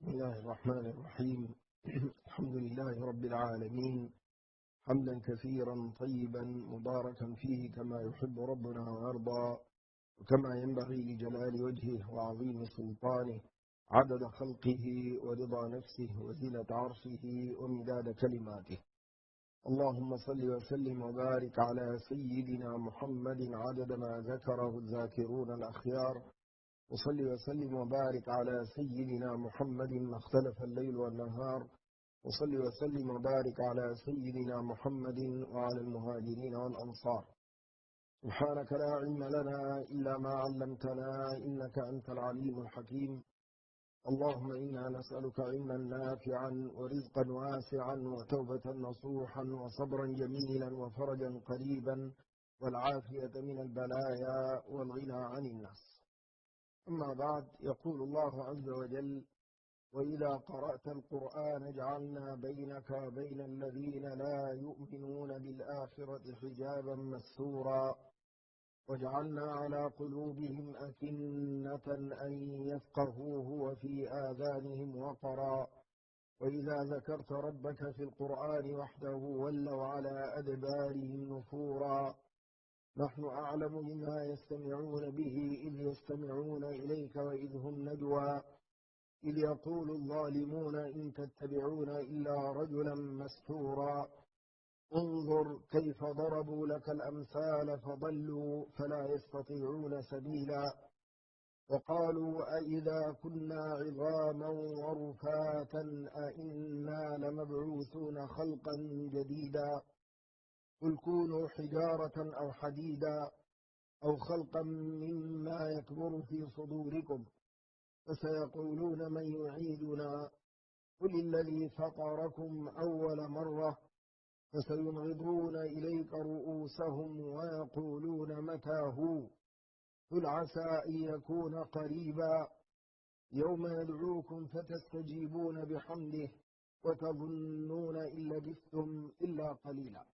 بسم الله الرحمن الرحيم. الحمد لله رب العالمين، حمدا كثيرا طيبا مباركا فيه كما يحب ربنا ويرضى، وكما ينبغي لجلال وجهه وعظيم سلطانه، عدد خلقه ورضا نفسه وزنة عرشه ومداد كلماته. اللهم صل وسلم وبارك على سيدنا محمد عدد ما ذكره الذاكرون الأخيار، وصل وسلم وبارك على سيدنا محمد ما اختلف الليل والنهار، وصل وسلم وبارك على سيدنا محمد وعلى المهاجرين والأنصار. سبحانك لا علم لنا إلا ما علمتنا إنك أنت العليم الحكيم. اللهم إنا نسألك علما نافعا ورزقا واسعا وتوبة نصوحا وصبرا جميلا وفرجا قريبا والعافية من البلايا والغنى عن الناس. أما بعد، يقول الله عز وجل: وإذا قرأت القرآن جعلنا بينك وبين الذين لا يؤمنون بالآخرة حجابا مستورا وجعلنا على قلوبهم أكنة أن يفقهوه وفي آذانهم وقرا وإذا ذكرت ربك في القرآن وحده ولوا على أدبارهم نفورا. نحن أعلم بما يستمعون به إذ يستمعون إليك وإذ هم نجوى إذ يقول الظالمون إن تتبعون إلا رجلا مسحورا. انظر كيف ضربوا لك الأمثال فضلوا فلا يستطيعون سبيلا. وقالوا أئذا كنا عظاما ورفاتا أئنا لمبعوثون خلقا جديدا. قل كونوا حجارة أو حديدا أو خلقا مما يكبر في صدوركم فسيقولون من يعيدنا قل الذي فطركم أول مرة فسينغضون إليك رؤوسهم ويقولون متى هو قل عسى أن يكون قريبا يوم يدعوكم فتستجيبون بحمده وتظنون إن لبثتم إلا قليلا.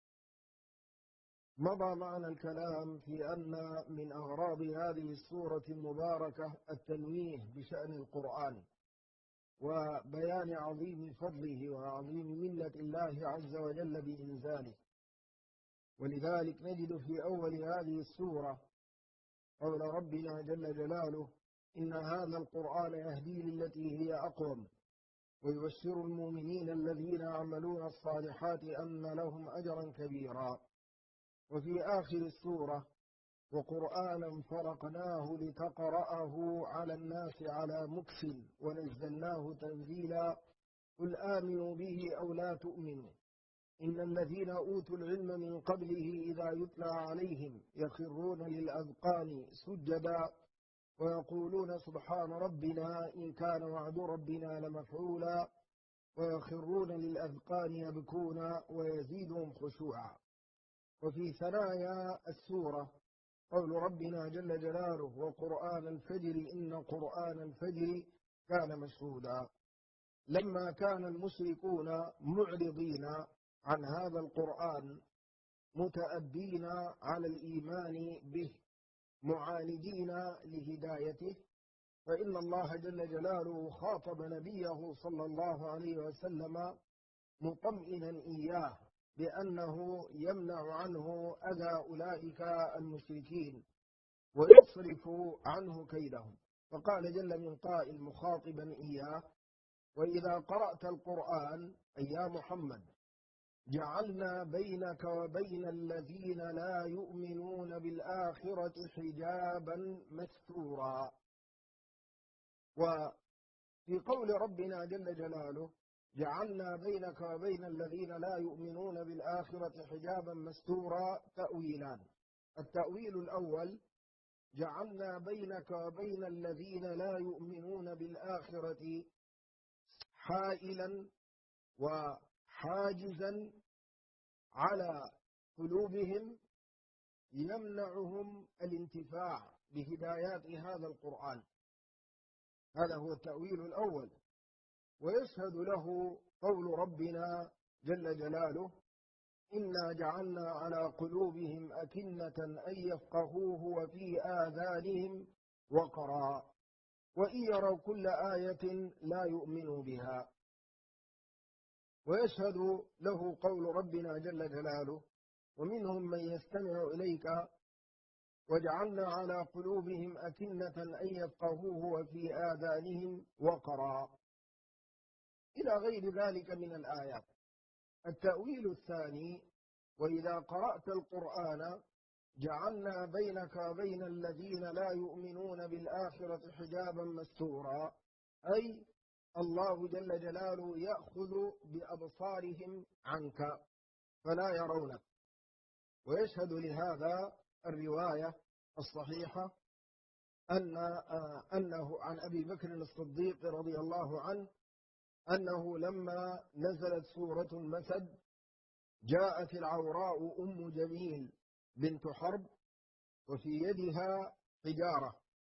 مضى معنا الكلام في أن من أغراض هذه السورة المباركة التنويه بشأن القرآن وبيان عظيم فضله وعظيم منة الله عز وجل بإنزاله. ولذلك نجد في أول هذه السورة قول ربنا جل جلاله: إن هذا القرآن يهدي للتي هي أقوم ويبشر المؤمنين الذين يعملون الصالحات أن لهم أجرا كبيرا. وفي آخر السورة: وقرآنا فرقناه لتقرأه على الناس على مكث ونزلناه تنزيلا قل آمنوا به أو لا تؤمنوا إن الذين أوتوا العلم من قبله إذا يتلى عليهم يخرون للأذقان سجدا ويقولون سبحان ربنا إن كان وعد ربنا لمفعولا ويخرون للأذقان يبكون ويزيدهم خشوعا. وفي ثنايا السورة قول ربنا جل جلاله: وقرآن الفجر إن قرآن الفجر كان مشهودا. لما كان المشركون معرضين عن هذا القرآن متأبين على الإيمان به معاندين لهدايته، فإن الله جل جلاله خاطب نبيه صلى الله عليه وسلم مطمئنا إياه بأنه يمنع عنه أذى أولئك المشركين ويصرف عنه كيدهم. فقال جل من قائل مخاطبا إياه: وإذا قرأت القرآن أي يا محمد جعلنا بينك وبين الذين لا يؤمنون بالآخرة حجابا مستورا. وفي قول ربنا جل جلاله جعلنا بينك وبين الذين لا يؤمنون بالآخرة حجابا مستورا تأويلان. التأويل الأول: جعلنا بينك وبين الذين لا يؤمنون بالآخرة حائلا وحاجزا على قلوبهم يمنعهم الانتفاع بهدايات هذا القرآن. هذا هو التأويل الأول. ويشهد له قول ربنا جل جلاله: إنا جعلنا على قلوبهم أكنة أن يفقهوه وفي آذانهم وقرا. وإن يروا كل آية لا يؤمنوا بها. ويشهد له قول ربنا جل جلاله: ومنهم من يستمع إليك وجعلنا على قلوبهم أكنة أن يفقهوه وفي آذانهم وقرا، إلى غير ذلك من الآيات. التأويل الثاني: وإذا قرأت القرآن جعلنا بينك وبين الذين لا يؤمنون بالآخرة حجابا مستورا، أي الله جل جلاله يأخذ بأبصارهم عنك فلا يرونك. ويشهد لهذا الرواية الصحيحة أنه عن أبي بكر الصديق رضي الله عنه أنه لما نزلت سورة المسد جاءت العوراء أم جميل بنت حرب وفي يدها حجارة،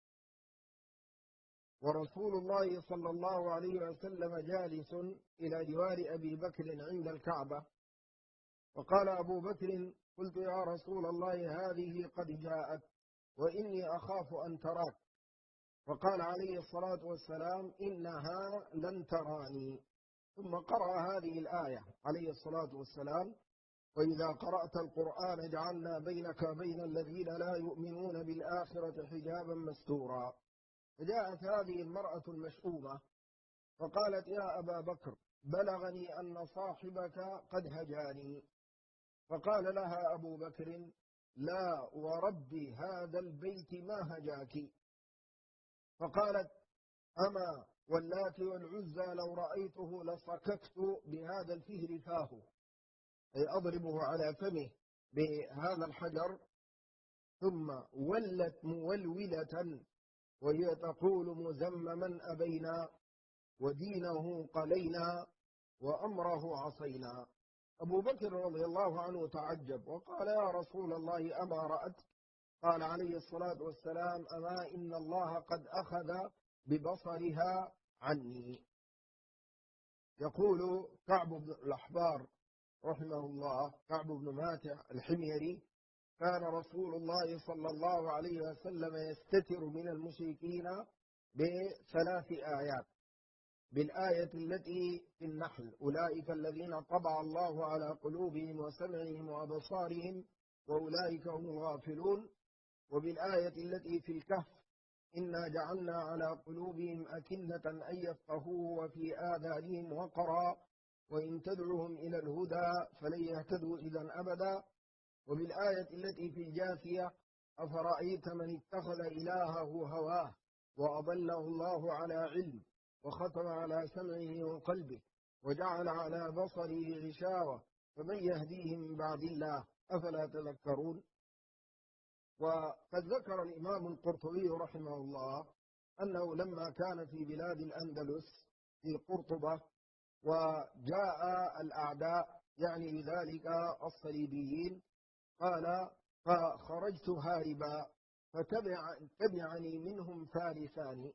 ورسول الله صلى الله عليه وسلم جالس إلى جوار أبي بكر عند الكعبة، وقال أبو بكر: قلت يا رسول الله هذه قد جاءت وإني أخاف أن تراك. فقال عليه الصلاة والسلام: إنها لن تراني. ثم قرأ هذه الآية عليه الصلاة والسلام: وإذا قرأت القرآن جعلنا بينك وبين الذين لا يؤمنون بالآخرة حجابا مستورا. فجاءت هذه المرأة المشؤومة فقالت: يا أبا بكر، بلغني أن صاحبك قد هجاني. فقال لها أبو بكر: لا ورب هذا البيت ما هجاك. فقالت: أما واللات والعزى لو رأيته لصككت بهذا الفهر فاه، أي أضربه على فمه بهذا الحجر. ثم ولت مولولة وهي تقول: مزمما أبينا ودينه قلينا وأمره عصينا. أبو بكر رضي الله عنه تعجب وقال: يا رسول الله أما رأت؟ قال عليه الصلاة والسلام: أما إن الله قد أخذ ببصرها عني. يقول كعب بن الأحبار رحمه الله، كعب بن ماتع الحميري: كان رسول الله صلى الله عليه وسلم يستتر من المشركين ب3 آيات، بالآية التي في النحل: أولئك الذين طبع الله على قلوبهم وسمعهم وأبصارهم وأولئك هم الغافلون، وبالآية التي في الكهف: إنا جعلنا على قلوبهم أكنة أن يفقهوه وفي آذانهم وقرا وإن تدعوهم إلى الهدى فلن يهتدوا إذا أبدا، وبالآية التي في الجاثية: أفرأيت من اتخذ إلهه هواه وأضله الله على علم وختم على سمعه وقلبه وجعل على بصره غشاوة فمن يهديه من بعد الله أفلا تذكرون. وقد ذكر الإمام القرطبي رحمه الله أنه لما كان في بلاد الأندلس في قرطبة وجاء الأعداء يعني بذلك الصليبيين، قال: فخرجت هاربا فتبعني منهم فارسان،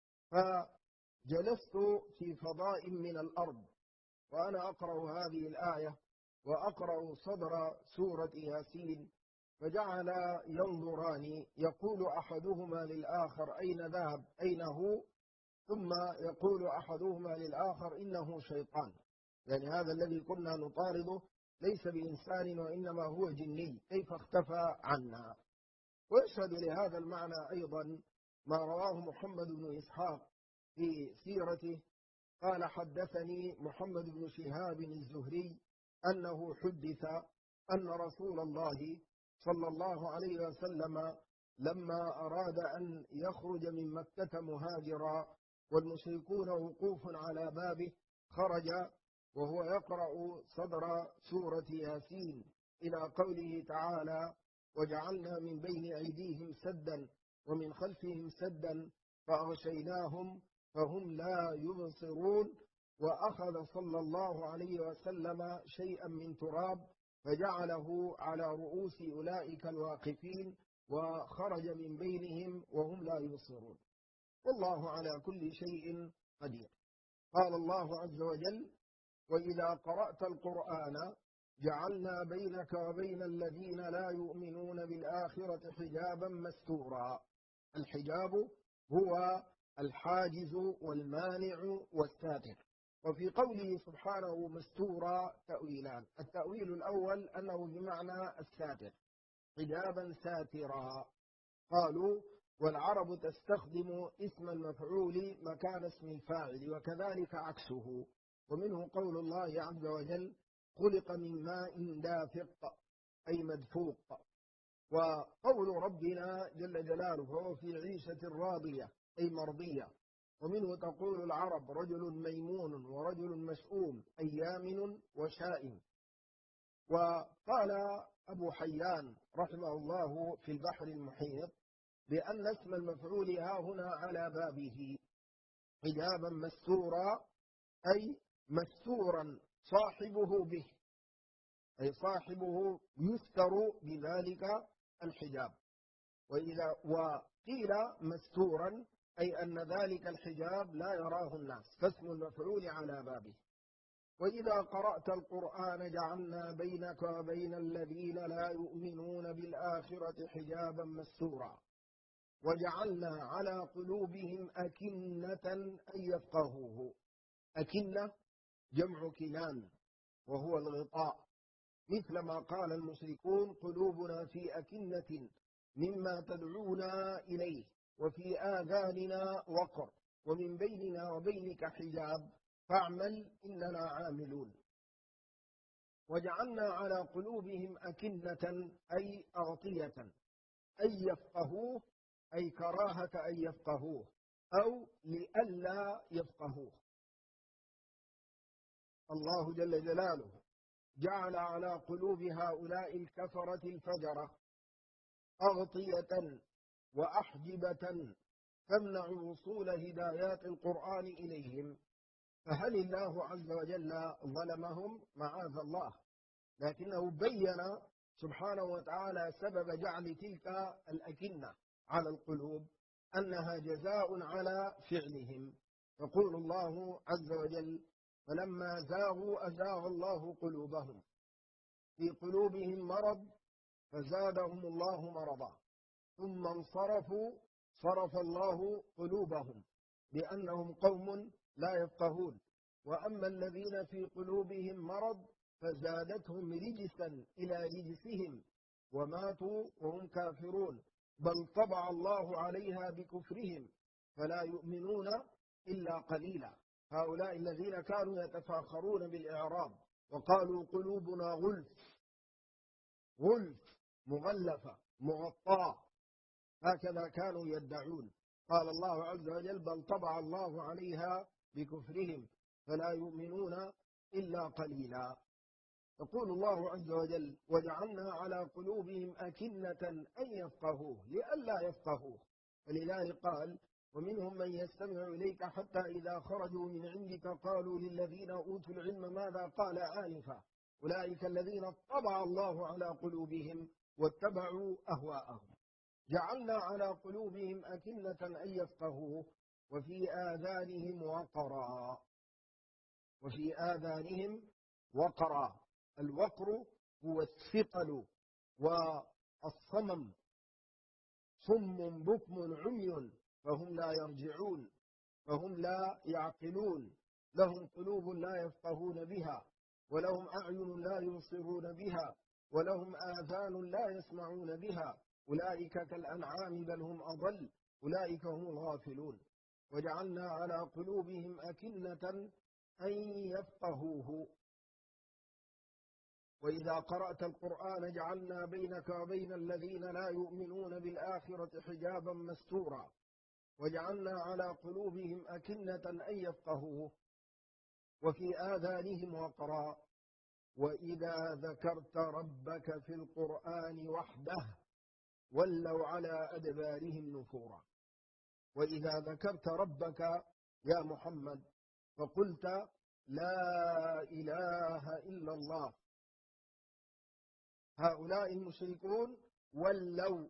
فجلست في فضاء من الأرض وأنا أقرأ هذه الآية وأقرأ صدر سورة ياسين، فجعل ينظران، يقول أحدهما للآخر: أين ذهب؟ أين هو؟ ثم يقول أحدهما للآخر: إنه شيطان، يعني هذا الذي كنا نطارده ليس بإنسان وإنما هو جني، كيف اختفى عنا؟ ويشهد لهذا المعنى أيضا ما رواه محمد بن إسحاق في سيرته قال: حدثني محمد بن شهاب الزهري أنه حدث أن رسول الله صلى الله عليه وسلم لما أراد أن يخرج من مكة مهاجرا والمشركون وقوف على بابه، خرج وهو يقرأ صدر سورة ياسين إلى قوله تعالى: وجعلنا من بين أيديهم سدا ومن خلفهم سدا فأغشيناهم فهم لا يبصرون، وأخذ صلى الله عليه وسلم شيئا من تراب فجعله على رؤوس أولئك الواقفين وخرج من بينهم وهم لا يبصرون، والله على كل شيء قدير. قال الله عز وجل: وإذا قرأت القرآن جعلنا بينك وبين الذين لا يؤمنون بالآخرة حجابا مستورا. الحجاب هو الحاجز والمانع والساتر. وفي قوله سبحانه مستورا تأويلان: التأويل الأول أنه بمعنى الساتر، حجابا ساترا. قالوا: والعرب تستخدم اسم المفعول مكان اسم الفاعل، وكذلك عكسه. ومنه قول الله عز وجل: خلق من ماء دافق، أي مدفوق. وقول ربنا جل جلاله: فهو في عيشة راضية، أي مرضية. ومنه تقول العرب: رجل ميمون ورجل مشؤوم، أي يامن وشائم. وقال أبو حيان رحمه الله في البحر المحيط بأن اسم المفعول ها هنا على بابه حجابا مستورا، أي مستورا صاحبه به، أي صاحبه يستر بذلك الحجاب. وقيل مستورا أي أن ذلك الحجاب لا يراه الناس، فاسم المفعول على بابه. وإذا قرأت القرآن جعلنا بينك وبين الذين لا يؤمنون بالآخرة حجابا مستورا، وجعلنا على قلوبهم أكنة أن يفقهوه. أكنة جمع كنان، وهو الغطاء، مثل ما قال المشركون: قلوبنا في أكنة مما تدعونا إليه وفي آذاننا وقر ومن بيننا وبينك حجاب فاعمل إننا عاملون. وجعلنا على قلوبهم أكنة أي أغطية أن يفقهوه، أي كراهة أن يفقهوه أو لئلا يفقهوه. الله جل جلاله جعل على قلوب هؤلاء الكفرة الفجرة أغطية وأحجبة تمنع وصول هدايات القرآن إليهم. فهل الله عز وجل ظلمهم؟ معاذ الله، لكنه بين سبحانه وتعالى سبب جعل تلك الأكنة على القلوب أنها جزاء على فعلهم. يقول الله عز وجل: فلما زاغوا أزاغ الله قلوبهم، في قلوبهم مرض فزادهم الله مرضا، ثم انصرفوا صرف الله قلوبهم بأنهم قوم لا يفقهون. وأما الذين في قلوبهم مرض فزادتهم رجسا إلى رجسهم وماتوا وهم كافرون، بل طبع الله عليها بكفرهم فلا يؤمنون إلا قليلا. هؤلاء الذين كانوا يتفاخرون بالإعراب وقالوا قلوبنا غلف، غلف مغلفة مغطاة، هكذا كانوا يدعون. قال الله عز وجل: بل طبع الله عليها بكفرهم فلا يؤمنون إلا قليلا. يقول الله عز وجل: وجعلنا على قلوبهم أكنة أن يفقهوه لئلا يفقهوه. ولله قال: ومنهم من يستمع إليك حتى إذا خرجوا من عندك قالوا للذين أوتوا العلم ماذا قال آنفا أولئك الذين طبع الله على قلوبهم واتبعوا أهواءهم. جعلنا على قلوبهم أكنة أن يفقهوه وفي آذانهم وقرا، وفي آذانهم وقرا. الوقر هو الثقل والصمم، صم بكم عمي فهم لا يرجعون، فهم لا يعقلون، لهم قلوب لا يفقهون بها، ولهم أعين لا يبصرون بها، ولهم آذان لا يسمعون بها، أولئك كالأنعام بل هم أضل، أولئك هم الغافلون. وجعلنا على قلوبهم أكنة أن يفقهوه. وإذا قرأت القرآن جعلنا بينك وبين الذين لا يؤمنون بالآخرة حجابا مستورا، وجعلنا على قلوبهم أكنة أن يفقهوه وفي آذانهم وقرا، وإذا ذكرت ربك في القرآن وحده ولوا على أدبارهم نفورا. وإذا ذكرت ربك يا محمد فقلت لا إله إلا الله، هؤلاء المشركون ولوا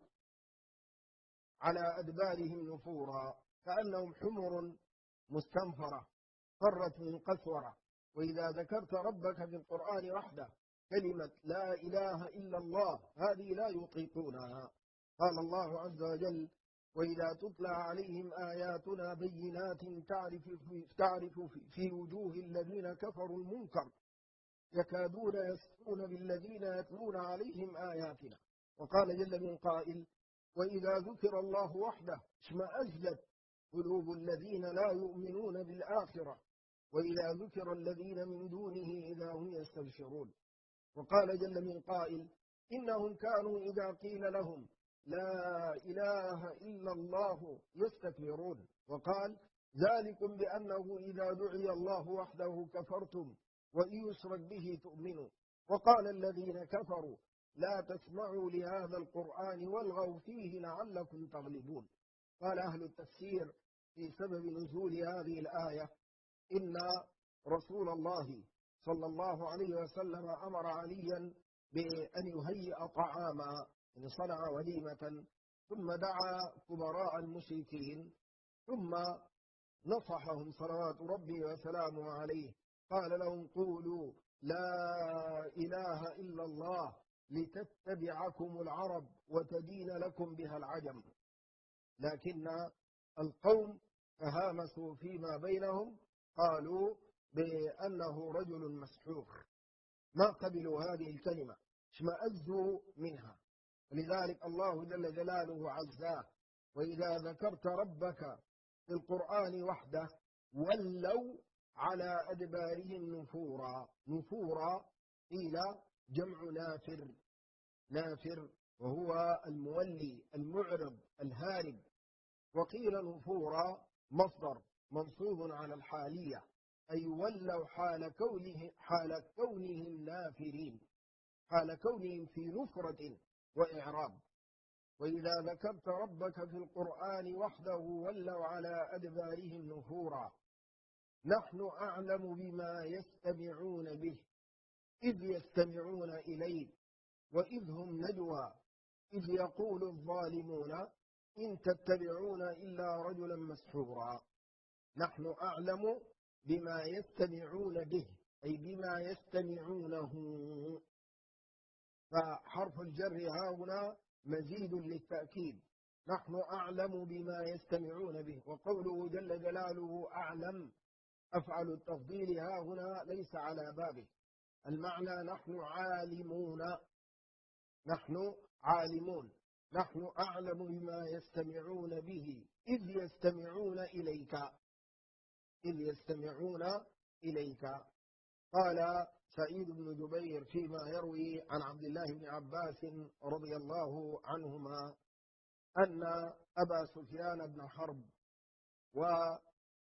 على أدبارهم نفورا كأنهم حمر مستنفرة فرت من قسورة. وإذا ذكرت ربك في القرآن وحده كلمة لا إله إلا الله هذه لا يطيقونها. قال الله عز وجل: وإذا تتلى عليهم آياتنا بينات تعرف في وجوه الذين كفروا المنكر يكادون يسطون بالذين يتلون عليهم آياتنا. وقال جل من قائل: وإذا ذكر الله وحده اشمأزت قلوب الذين لا يؤمنون بالآخرة وإذا ذكر الذين من دونه إذا هم يستبشرون. وقال جل من قائل: إنهم كانوا إذا قيل لهم لا إله إلا الله يستكبرون. وقال: ذلكم بأنه إذا دعي الله وحده كفرتم وإن يشرك به تؤمنوا. وقال الذين كفروا: لا تسمعوا لهذا القرآن والغوا فيه لعلكم تغلبون. قال أهل التفسير في سبب نزول هذه الآية: إن رسول الله صلى الله عليه وسلم أمر عليا بأن يهيئ طعاما، يعني صنع وليمة، ثم دعا كبراء المشركين ثم نصحهم صلوات ربي وسلامه عليه. قال لهم: قولوا لا إله إلا الله لتتبعكم العرب وتدين لكم بها العجم. لكن القوم تهامسوا فيما بينهم، قالوا بأنه رجل مسحور، ما قبلوا هذه الكلمة، اشمأزوا منها. لذلك الله جل جلاله عزاه: وإذا ذكرت ربك في القرآن وحده ولوا على أدبارهم نفورا. نفورا قيل جمع نافر، نافر وهو المولي المعرض الهارب. وقيل نفورا مصدر منصوب على الحالية، أي ولوا حال كونهم نافرين، حال كونهم في نفرة وإعراب. وإذا ذكرت ربك في القرآن وحده ولوا على أدبارهم نفورا. نحن أعلم بما يستمعون به إذ يستمعون إليك وإذ هم نجوى إذ يقول الظالمون إن تتبعون إلا رجلا مسحورا. نحن أعلم بما يستمعون به، أي بما يستمعونه. فحرف الجر هاهنا مزيد للتأكيد، نحن أعلم بما يستمعون به. وقوله جل جلاله أعلم، أفعل التفضيل هاهنا ليس على بابه، المعنى نحن عالمون، نحن عالمون، نحن أعلم بما يستمعون به إذ يستمعون إليك، إذ يستمعون إليك. قال سعيد بن جبير فيما يروي عن عبد الله بن عباس رضي الله عنهما أن أبا سفيان بن حرب وأبا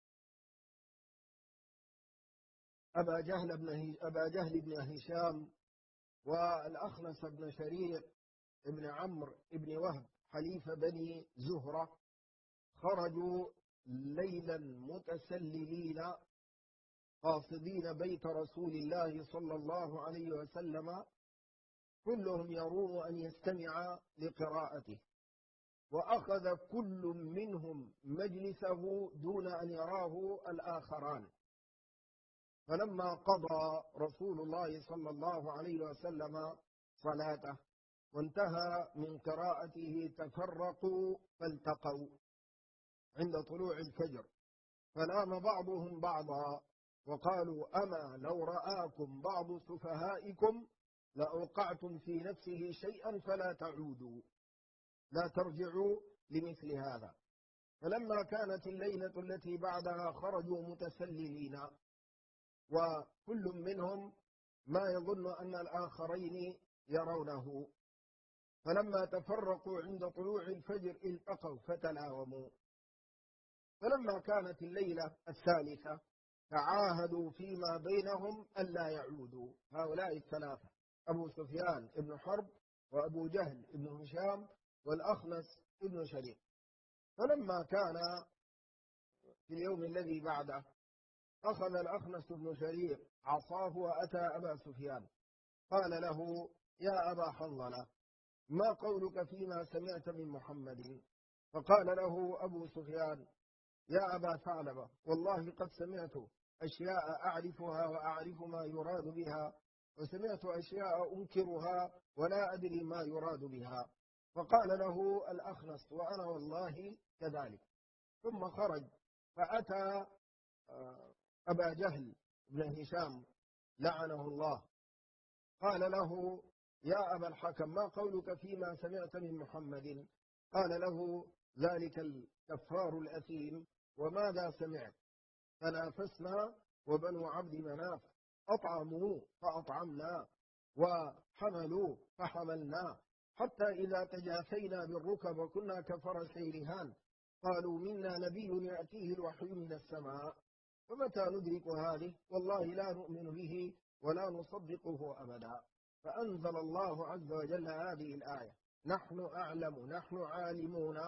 جهل بن هشام والأخنس بن شريق بن عمرو بن وهب حليف بني زهرة خرجوا ليلا متسللين قاصدين بيت رسول الله صلى الله عليه وسلم، كلهم يروم أن يستمع لقراءته، وأخذ كل منهم مجلسه دون أن يراه الآخران. فلما قضى رسول الله صلى الله عليه وسلم صلاته وانتهى من قراءته تفرقوا فالتقوا عند طلوع الفجر، فنام بعضهم بعضا وقالوا أما لو رآكم بعض سفهائكم لأوقعتم في نفسه شيئا فلا تعودوا، لا ترجعوا لمثل هذا. فلما كانت الليلة التي بعدها خرجوا متسللين، وكل منهم ما يظن أن الآخرين يرونه، فلما تفرقوا عند طلوع الفجر التقوا فتلاوموا. فلما كانت الليلة الثالثة تعاهدوا فيما بينهم ألا يعودوا، هؤلاء الثلاثة: أبو سفيان بن حرب وأبو جهل بن هشام والأخنس بن شريق. فلما كان في اليوم الذي بعده أخذ الأخنس بن شريق عصاه وأتى أبا سفيان، قال له: يا أبا حنظلة، ما قولك فيما سمعت من محمد؟ فقال له أبو سفيان: يا أبا ثعلبة، والله قد سمعت أشياء أعرفها وأعرف ما يراد بها، وسمعت أشياء أنكرها ولا أدري ما يراد بها. فقال له الأخنس: وأنا والله كذلك. ثم خرج فأتى أبا جهل بن هشام لعنه الله، قال له: يا أبا الحكم، ما قولك فيما سمعت من محمد؟ قال له ذلك الكفار الأثيم: وماذا سمعت؟ تنافسنا وبنو عبد مناف أطعموا فأطعمنا وحملوا فحملنا، حتى إذا تجافينا بالركب وكنا كفرسي رهان قالوا منا نبي يأتيه الوحي من السماء، فمتى ندرك هذه؟ والله لا نؤمن به ولا نصدقه أبدا. فأنزل الله عز وجل هذه الآية: نحن أعلم، نحن عالمون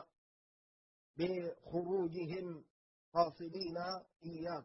بخروجهم قاصدين إياك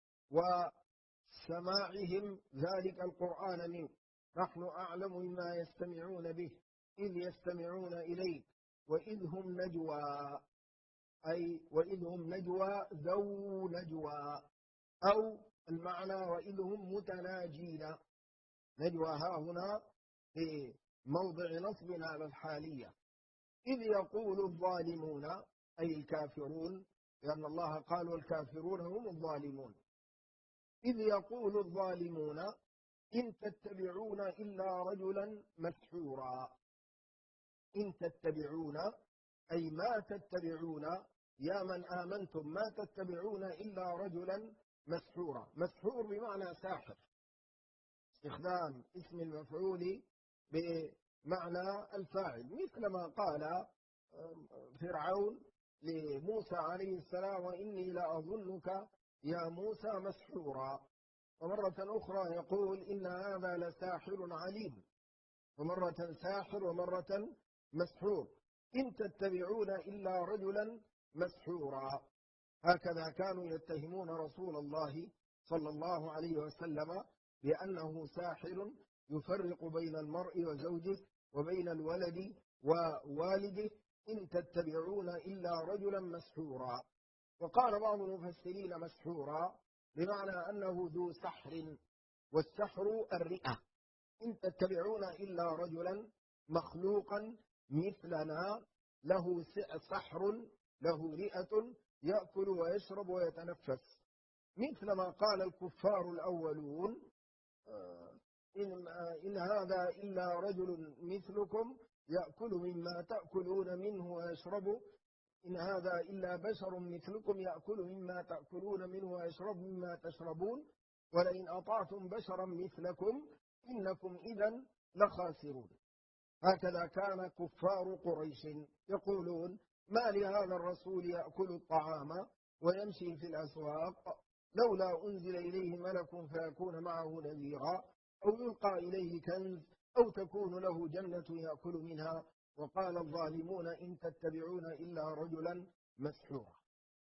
وسماعهم ذلك القرآن منك، نحن أعلم بما يستمعون به إذ يستمعون إليك وإذ هم نجوى، أي وإذ هم نجوى ذو نجوى، أو المعنى وإذ هم متناجين. نجوى ها هنا في موضع نصب على الحالية. إذ يقول الظالمون أي الكافرون، لأن الله قال والكافرون هم الظالمون. إذ يقول الظالمون إن تتبعون إلا رجلا مسحورا. إن تتبعون أي ما تتبعون يا من آمنتم، ما تتبعون إلا رجلا مسحورا. مسحور بمعنى ساحر، استخدام اسم المفعول بمعنى الفاعل، مثل ما قال فرعون لموسى عليه السلام: وإني لأظنك يا موسى مسحورا. ومرة أخرى يقول: إن هذا لساحر عليم، ومرة ساحر ومرة مسحور. إن تتبعون إلا رجلا مسحورا. هكذا كانوا يتهمون رسول الله صلى الله عليه وسلم بأنه ساحر يفرق بين المرء وزوجه وبين الولد ووالده. إن تتبعون إلا رجلا مسحورا. وقال بعض المفسرين مسحورا بمعنى أنه ذو سحر، والسحر الرئة. إن تتبعون إلا رجلا مخلوقا مثلنا له سحر، له رئة، يأكل ويشرب ويتنفس، مثل ما قال الكفار الأولون: إن هذا إلا رجل مثلكم يأكل مما تأكلون منه ويشرب، إن هذا إلا بشر مثلكم يأكل مما تأكلون منه ويشرب مما تشربون، ولئن أطعتم بشرا مثلكم إنكم إذا لخاسرون. هكذا كان كفار قريش يقولون: ما لهذا الرسول يأكل الطعام ويمشي في الأسواق، لولا أنزل إليه ملك فيكون معه نذيرا، أو يلقى إليه كنز، أو تكون له جنة يأكل منها. وقال الظالمون إن تتبعون إلا رجلا مسحورا.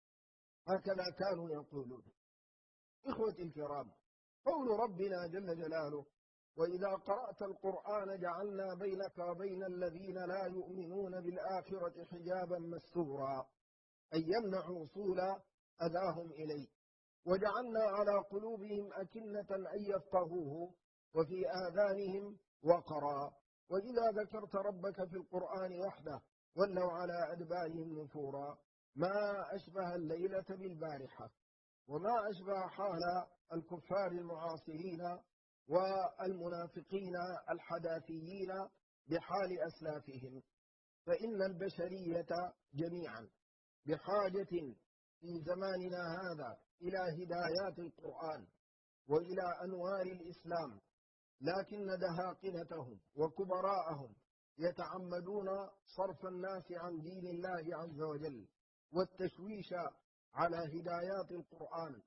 هكذا كانوا يقولون. إخوتي الكرام، قول ربنا جل جلاله: وإذا قرأت القرآن جعلنا بينك وبين الذين لا يؤمنون بالآخرة حجابا مستورا، أي يمنع وصول أذاهم إليه. وجعلنا على قلوبهم أكنة أن يفقهوه وفي آذانهم وقرا، وإذا ذكرت ربك في القرآن وحده ولوا على أدبارهم نفورا. ما أشبه الليلة بالبارحة، وما أشبه حال الكفار المعاصرين والمنافقين الحداثيين بحال أسلافهم. فإن البشرية جميعا بحاجة في زماننا هذا إلى هدايات القرآن وإلى أنوار الإسلام، لكن دهاقنتهم وكبراءهم يتعمدون صرف الناس عن دين الله عز وجل والتشويش على هدايات القرآن،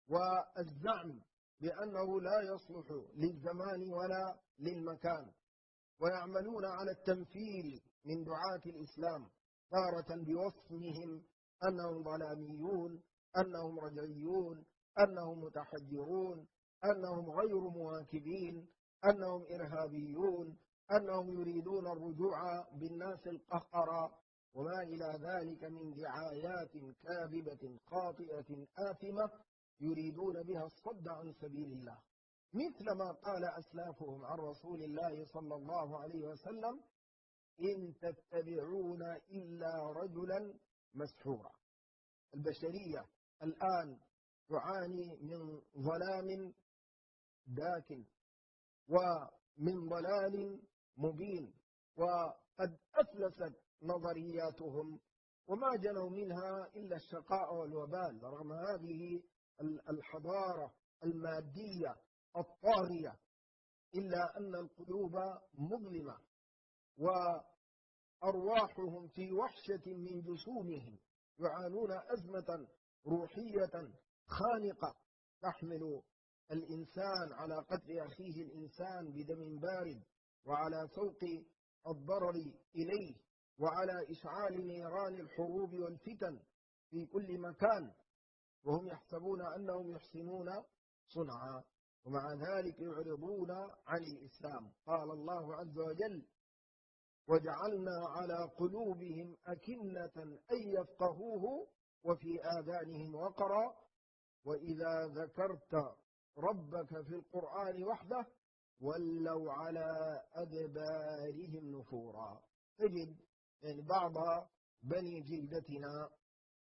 والزعم بأنه لا يصلح للزمان ولا للمكان، ويعملون على التنفير من دعاة الإسلام، تارة بوصفهم أنهم ظلاميون، أنهم رجعيون، أنهم متحجرون، أنهم غير مواكبين، أنهم إرهابيون، أنهم يريدون الرجوع بالناس القهقرى، وما إلى ذلك من دعايات كاذبة خاطئة آثمة يريدون بها الصد عن سبيل الله، مثل ما قال أسلافهم عن رسول الله صلى الله عليه وسلم: إن تتبعون إلا رجلا مسحورا. البشرية الآن تعاني من ظلام داكن ومن ضلال مبين، وقد أفلست نظرياتهم وما جنوا منها إلا الشقاء والوبال رغم هذه الحضارة المادية الطاغية، إلا أن القلوب مظلمة وأرواحهم في وحشة من جسومهم، يعانون أزمة روحية خانقة تحمل الإنسان على قتل أخيه الإنسان بدم بارد، وعلى سوق الضرر إليه، وعلى إشعال نيران الحروب والفتن في كل مكان، وهم يحسبون أنهم يحسنون صنعا، ومع ذلك يعرضون عن الإسلام. قال الله عز وجل: وجعلنا على قلوبهم أكنة أن يفقهوه وفي آذانهم وقرا وإذا ذكرت ربك في القرآن وحده ولوا على أدبارهم نفورا. تجد يعني بعض بني جلدتنا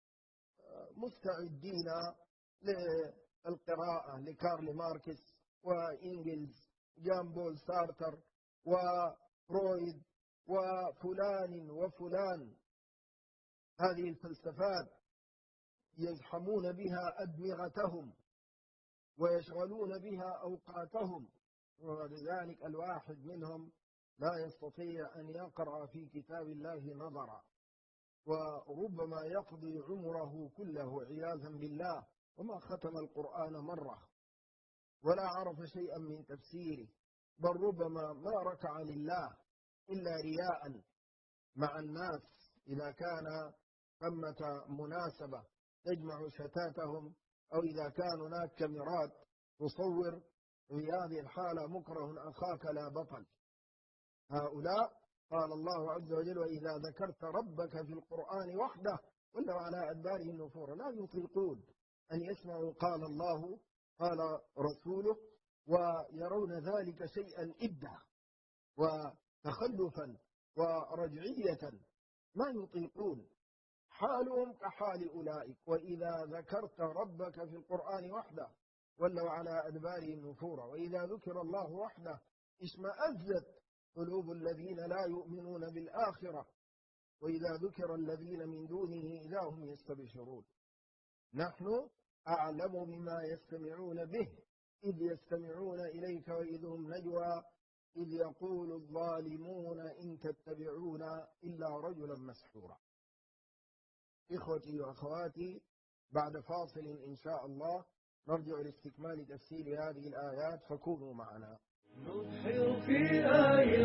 مستعدين للقراءة لكارل ماركس وإنجلز جان بول سارتر وفرويد وفلان وفلان، هذه الفلسفات يزحمون بها أدمغتهم ويشغلون بها أوقاتهم، ولذلك الواحد منهم لا يستطيع أن يقرأ في كتاب الله نظرا، وربما يقضي عمره كله عياذا بالله وما ختم القرآن مرة ولا عرف شيئا من تفسيره، بل ربما ما ركع لله إلا رياء مع الناس إذا كان ثمة مناسبة تجمع شتاتهم، أو إذا كان هناك كاميرات تصور في هذه الحالة مكره أخاك لا بطل. هؤلاء قال الله عز وجل: وإذا ذكرت ربك في القرآن وحده ولوا على أدبارهم نفورا. لا يطيقون أن يسمعوا قال الله قال رسوله، ويرون ذلك شيئا إبداع وتخلفا ورجعية، ما يطيقون، حالهم كحال أولئك. وإذا ذكرت ربك في القرآن وحده ولوا على أدبارهم نفورا. وإذا ذكر الله وحده اشمأزت قلوب الذين لا يؤمنون بالآخرة، وإذا ذكر الذين من دونه إذا هم يستبشرون. نحن أعلم بما يستمعون به إذ يستمعون إليك وإذ هم نجوى إذ يقول الظالمون إن تتبعون إلا رجلا مسحورا. إخوتي وأخواتي، بعد فاصل إن شاء الله نرجع لاستكمال تفسير هذه الآيات، فكونوا معنا. نبحر في آي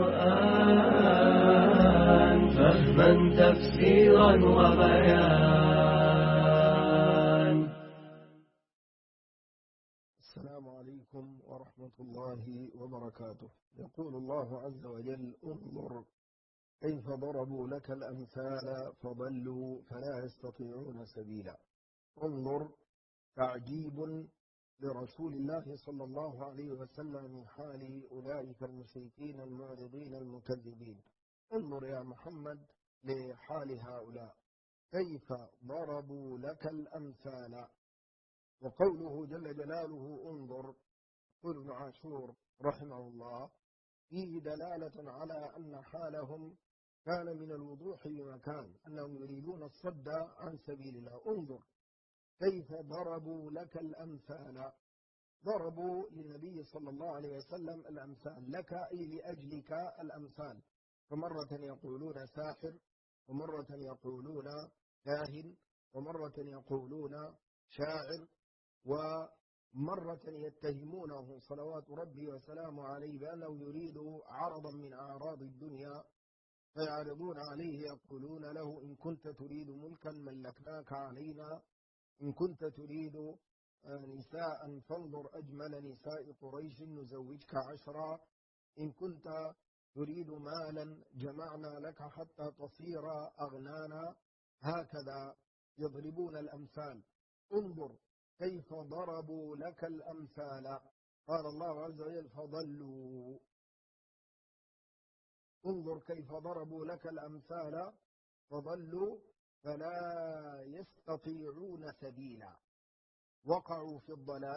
القرآن فهما تفسيرا وبيان. السلام عليكم ورحمة الله وبركاته. يقول الله عز وجل: انظر كيف ضربوا لك الأمثال فضلوا فلا يستطيعون سبيلا. انظر تعجيب لرسول الله صلى الله عليه وسلم من حال أولئك المشركين المعرضين المكذبين. انظر يا محمد لحال هؤلاء كيف ضربوا لك الأمثال. وقوله جل جلاله انظر، يقول ابن عاشور رحمه الله: فيه دلالة على أن حالهم كان من الوضوح بمكان، أنهم يريدون الصد عن سبيل الله. انظر كيف ضربوا لك الأمثال. ضربوا للنبي صلى الله عليه وسلم الأمثال، لك أي لأجلك الأمثال، فمرة يقولون ساحر، ومرة يقولون كاهن، ومرة يقولون شاعر، ومرة يتهمونه صلوات ربي وسلامه عليه بأنه يريد عرضا من أعراض الدنيا، فيعرضون عليه يقولون له: إن كنت تريد ملكا ملكناك علينا، إن كنت تريد نساء فانظر أجمل نساء قريش نزوجك 10، إن كنت تريد مالا جمعنا لك حتى تصير أغنانا. هكذا يضربون الأمثال. انظر كيف ضربوا لك الأمثال. قال الله عز وجل: فضلوا. انظر كيف ضربوا لك الأمثال فضلوا فلا يستطيعون سبيلا. وقعوا في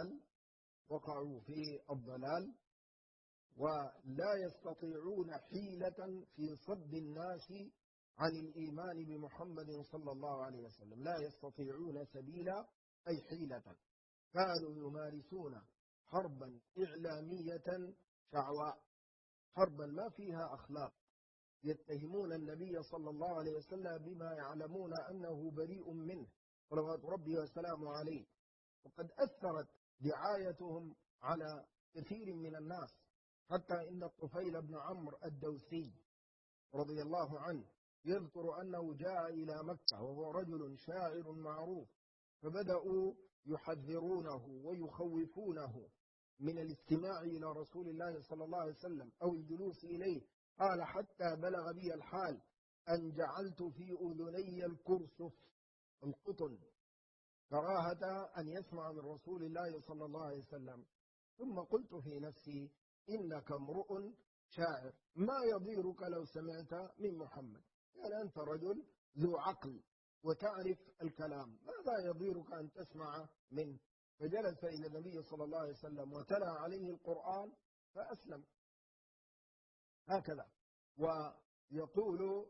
الضلال ولا يستطيعون حيلة في صد الناس عن الإيمان بمحمد صلى الله عليه وسلم. لا يستطيعون سبيلا أي حيلة. كانوا يمارسون حربا إعلامية شعواء، حربا ما فيها أخلاق، يتهمون النبي صلى الله عليه وسلم بما يعلمون أنه بريء منه صلوات ربي وسلامه عليه. وقد أثرت دعايتهم على كثير من الناس، حتى إن الطفيل بن عمرو الدوسي رضي الله عنه يذكر أنه جاء إلى مكة وهو رجل شاعر معروف، فبدأوا يحذرونه ويخوفونه من الاستماع إلى رسول الله صلى الله عليه وسلم أو الجلوس إليه. قال حتى بلغ بي الحال أن جعلت في أذني الكرسف القطن كراهة أن يسمع من رسول الله صلى الله عليه وسلم. ثم قلت في نفسي إنك امرؤ شاعر، ما يضيرك لو سمعت من محمد؟ يعني أنت رجل ذو عقل وتعرف الكلام، ماذا يضيرك أن تسمع منه؟ فجلس إلى النبي صلى الله عليه وسلم وتلا عليه القرآن فأسلم. هكذا. ويقول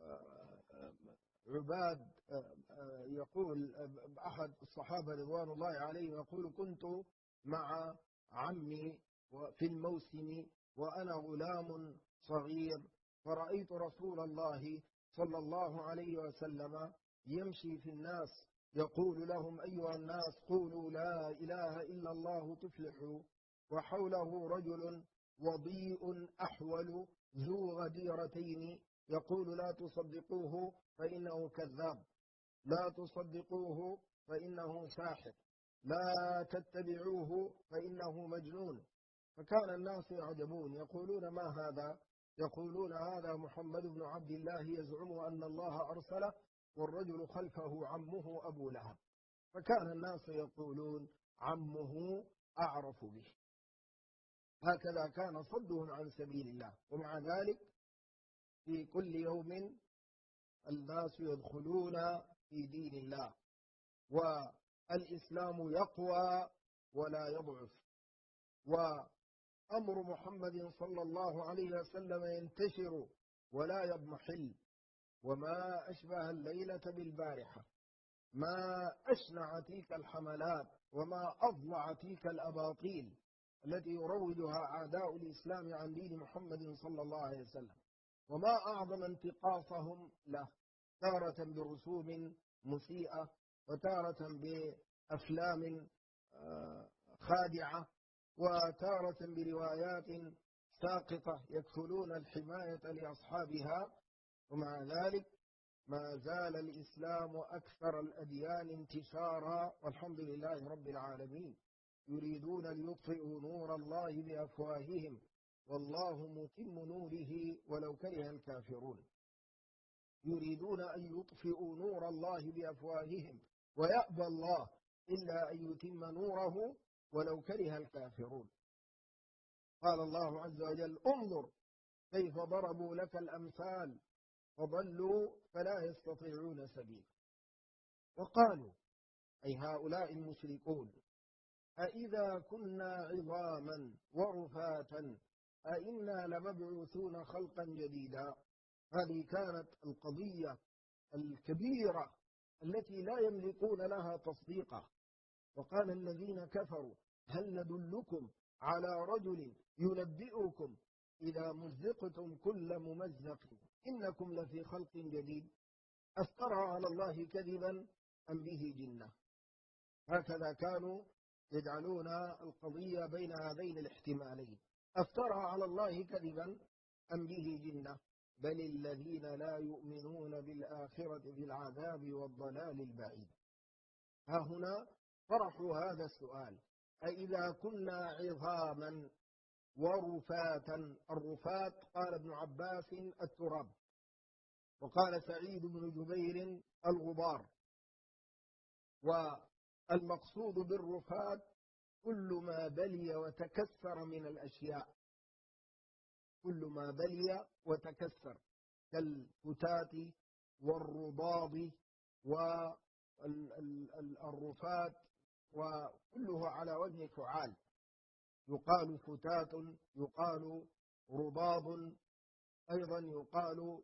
عباد، يقول أحد الصحابة رضوان الله عليه يقول كنت مع عمي في الموسم وأنا غلام صغير، فرأيت رسول الله صلى الله عليه وسلم يمشي في الناس يقول لهم أيها الناس قولوا لا إله إلا الله تفلحوا، وحوله رجل وضيء أحول ذو غديرتين يقول لا تصدقوه فإنه كذاب، لا تصدقوه فإنه ساحر، لا تتبعوه فإنه مجنون. فكان الناس يعجبون يقولون ما هذا؟ يقولون هذا محمد بن عبد الله يزعم أن الله أرسله والرجل خلفه عمه أبو لهب. فكان الناس يقولون عمه أعرف به. هكذا كان صدهم عن سبيل الله. ومع ذلك في كل يوم الناس يدخلون في دين الله، والإسلام يقوى ولا يضعف، وأمر محمد صلى الله عليه وسلم ينتشر ولا يضمحل. وما أشبه الليلة بالبارحة، ما أشنع تلك الحملات وما أضلع تلك الأباطيل التي يروجها أعداء الإسلام عن دين محمد صلى الله عليه وسلم، وما أعظم انتقاصهم له، تارة برسوم مسيئة وتارة بأفلام خادعة وتارة بروايات ساقطة يكفلون الحماية لأصحابها. ومع ذلك ما زال الإسلام أكثر الأديان انتشارا والحمد لله رب العالمين. يريدون ليطفئوا نور الله بأفواههم والله متم نوره ولو كره الكافرون. يريدون أن يطفئوا نور الله بأفواههم ويأبى الله إلا أن يتم نوره ولو كره الكافرون. قال الله عز وجل انظر كيف ضربوا لك الأمثال فضلوا فلا يستطيعون سبيلا. وقالوا أي هؤلاء المشركون أإذا كنا عظاما ورفاتا أإنا لمبعوثون خلقا جديدا. هذه كانت القضية الكبيرة التي لا يملكون لها تصديقا. وقال الذين كفروا هل ندلكم على رجل ينبئكم إذا مزقتم كل ممزق إنكم لفي خلق جديد أفترى على الله كذبا أم به جنة. هكذا كانوا يجعلون القضية بين هذين الاحتمالين، أفترى على الله كذبا أم به جنة، بل الذين لا يؤمنون بالآخرة بالعذاب والضلال البعيد. ها هنا طرحوا هذا السؤال أإذا كنا عظاما ورفاتا. الرفات قال ابن عباس التراب، وقال سعيد بن جبير الغبار. والمقصود بالرفات كل ما بلي وتكسر من الأشياء. كل ما بلي وتكسر كالفتات والرضاض والرفات، وكله على وزن فعال. يقال فتات، يقال رضاض، أيضا يقال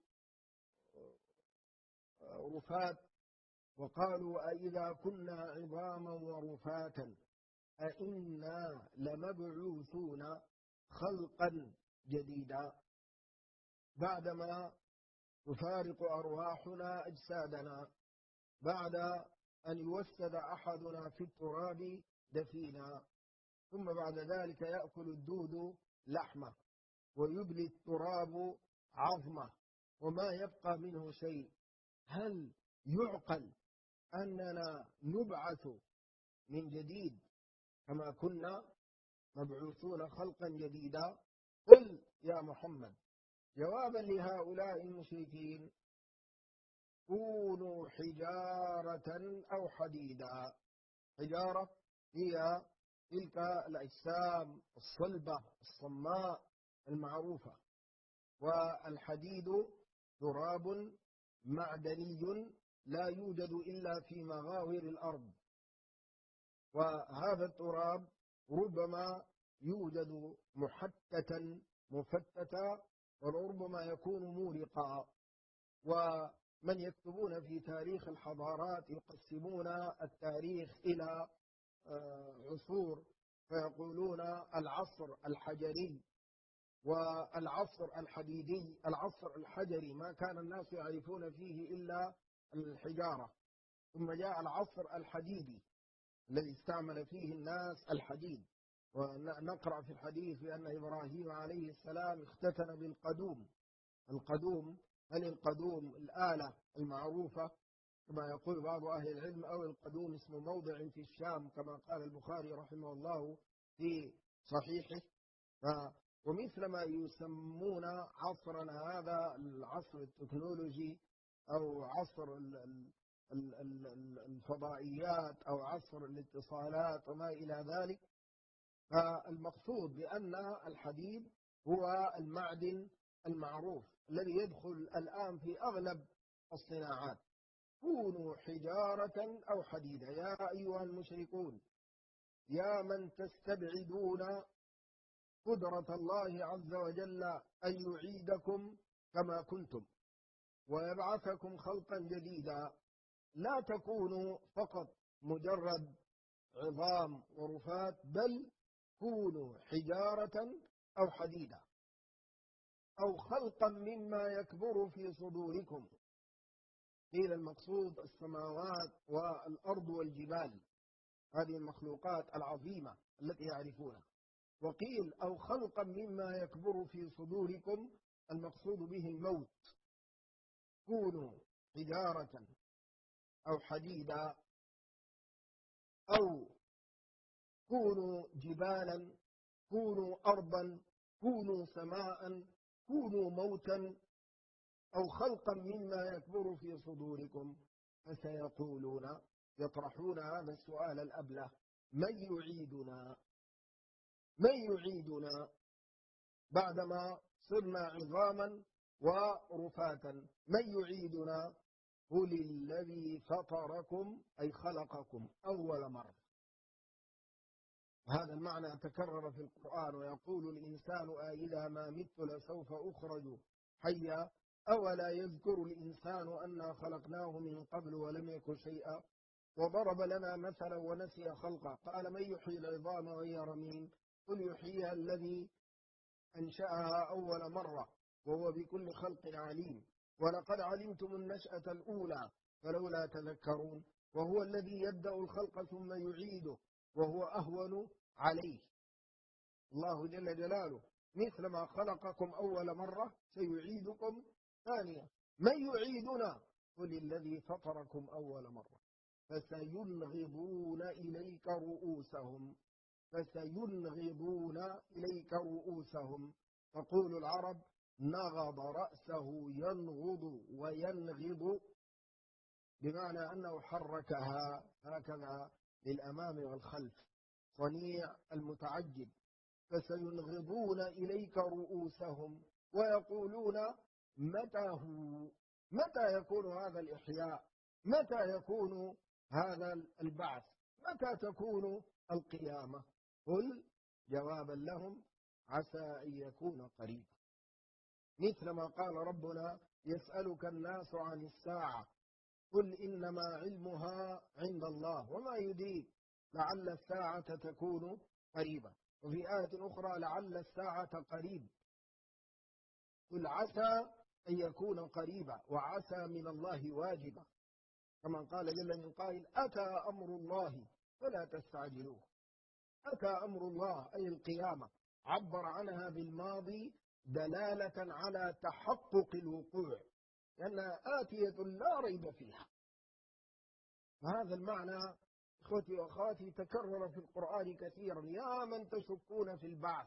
رفات. وقالوا أئذا كنا عظاما ورفاتا أئنا لمبعوثون خلقا جديدا بعدما تفارق أرواحنا أجسادنا، بعد أن يوسد أحدنا في التراب دفينا، ثم بعد ذلك يأكل الدود لحمه ويبلي التراب عظمه وما يبقى منه شيء. هل يعقل أننا نبعث من جديد كما كنا مبعوثون خلقا جديدا؟ قل يا محمد جوابا لهؤلاء المشركين: كونوا حجارة أو حديدا. حجارة هي تلك الأجسام الصلبة الصماء المعروفة، والحديد تراب معدني لا يوجد إلا في مغاور الأرض، وهذا التراب ربما يوجد محتتا مفتتا وربما يكون مورقا. ومن يكتبون في تاريخ الحضارات يقسمون التاريخ إلى عصور، فيقولون العصر الحجري والعصر الحديدي. العصر الحجري ما كان الناس يعرفون فيه إلا الحجارة، ثم جاء العصر الحديدي الذي استعمل فيه الناس الحديد. ونقرأ في الحديث بأن إبراهيم عليه السلام اختتن بالقدوم. القدوم، هل القدوم الآلة المعروفة كما يقول بعض أهل العلم، أو القدوم اسم موضع في الشام كما قال البخاري رحمه الله في صحيحه؟ ومثل ما يسمون عصرنا هذا العصر التكنولوجي أو عصر الفضائيات أو عصر الاتصالات وما إلى ذلك، فالمقصود بأن الحديد هو المعدن المعروف الذي يدخل الآن في أغلب الصناعات. كونوا حجارة أو حديدا. يا أيها المشركون، يا من تستبعدون قدرة الله عز وجل أن يعيدكم كما كنتم ويبعثكم خلقا جديدا، لا تكونوا فقط مجرد عظام ورفات، بل كونوا حجارة أو حديدا أو خلقا مما يكبر في صدوركم. قيل المقصود السماوات والأرض والجبال، هذه المخلوقات العظيمة التي يعرفونها. وقيل أو خلقا مما يكبر في صدوركم، المقصود به الموت. كونوا حجارة أو حديدا أو كونوا جبالا، كونوا أرضا، كونوا سماء، كونوا موتا، أو خلقا مما يكبر في صدوركم. فسيقولون، يطرحون هذا السؤال الأبله: من يعيدنا؟ من يعيدنا بعدما صرنا عظاما ورفاتا؟ من يعيدنا؟ قل الذي فطركم، أي خلقكم أول مرة. هذا المعنى تكرر في القرآن: ويقول الإنسان أإذا ما مت لسوف أخرج حيا أولا يذكر الإنسان أنا خلقناه من قبل ولم يك شيئا وضرب لنا مثلا ونسي خلقه قال من يحيي العظام وهي رميم قل يحييها الذي أنشأها أول مرة وهو بكل خلق عليم ولقد علمتم النشأة الأولى فلولا تذكرون وهو الذي يبدأ الخلق ثم يعيده وهو أهون عليه. الله جل جلاله مثل ما خلقكم أول مرة سيعيدكم ثانية. من يعيدنا؟ قل الذي فطركم أول مرة فسينغضون إليك رؤوسهم. فسينغضون إليك رؤوسهم. تقول العرب نغض رأسه ينغض وينغض، بمعنى أنه حركها هكذا للأمام والخلف، صنيع المتعجب. فسينغضون إليك رؤوسهم ويقولون متى هو، متى يكون هذا الإحياء، متى يكون هذا البعث، متى تكون القيامة؟ قل جوابا لهم عسى أن يكون قريبا. مثل ما قال ربنا يسألك الناس عن الساعة قل إنما علمها عند الله وما يدريك لعل الساعة تكون قريبا. وفي آية أخرى لعل الساعة قريب. قل عسى أن يكون قريبا وعسى من الله واجبا، كما قال جل من قائل أتى أمر الله فلا تستعجلوه. أتى أمر الله أي القيامة، عبر عنها بالماضي دلالة على تحقق الوقوع، لأنها آتية لا ريب فيها. وهذا المعنى إخوتي وأخواتي تكرر في القرآن كثيرا. يا من تشكون في البعث،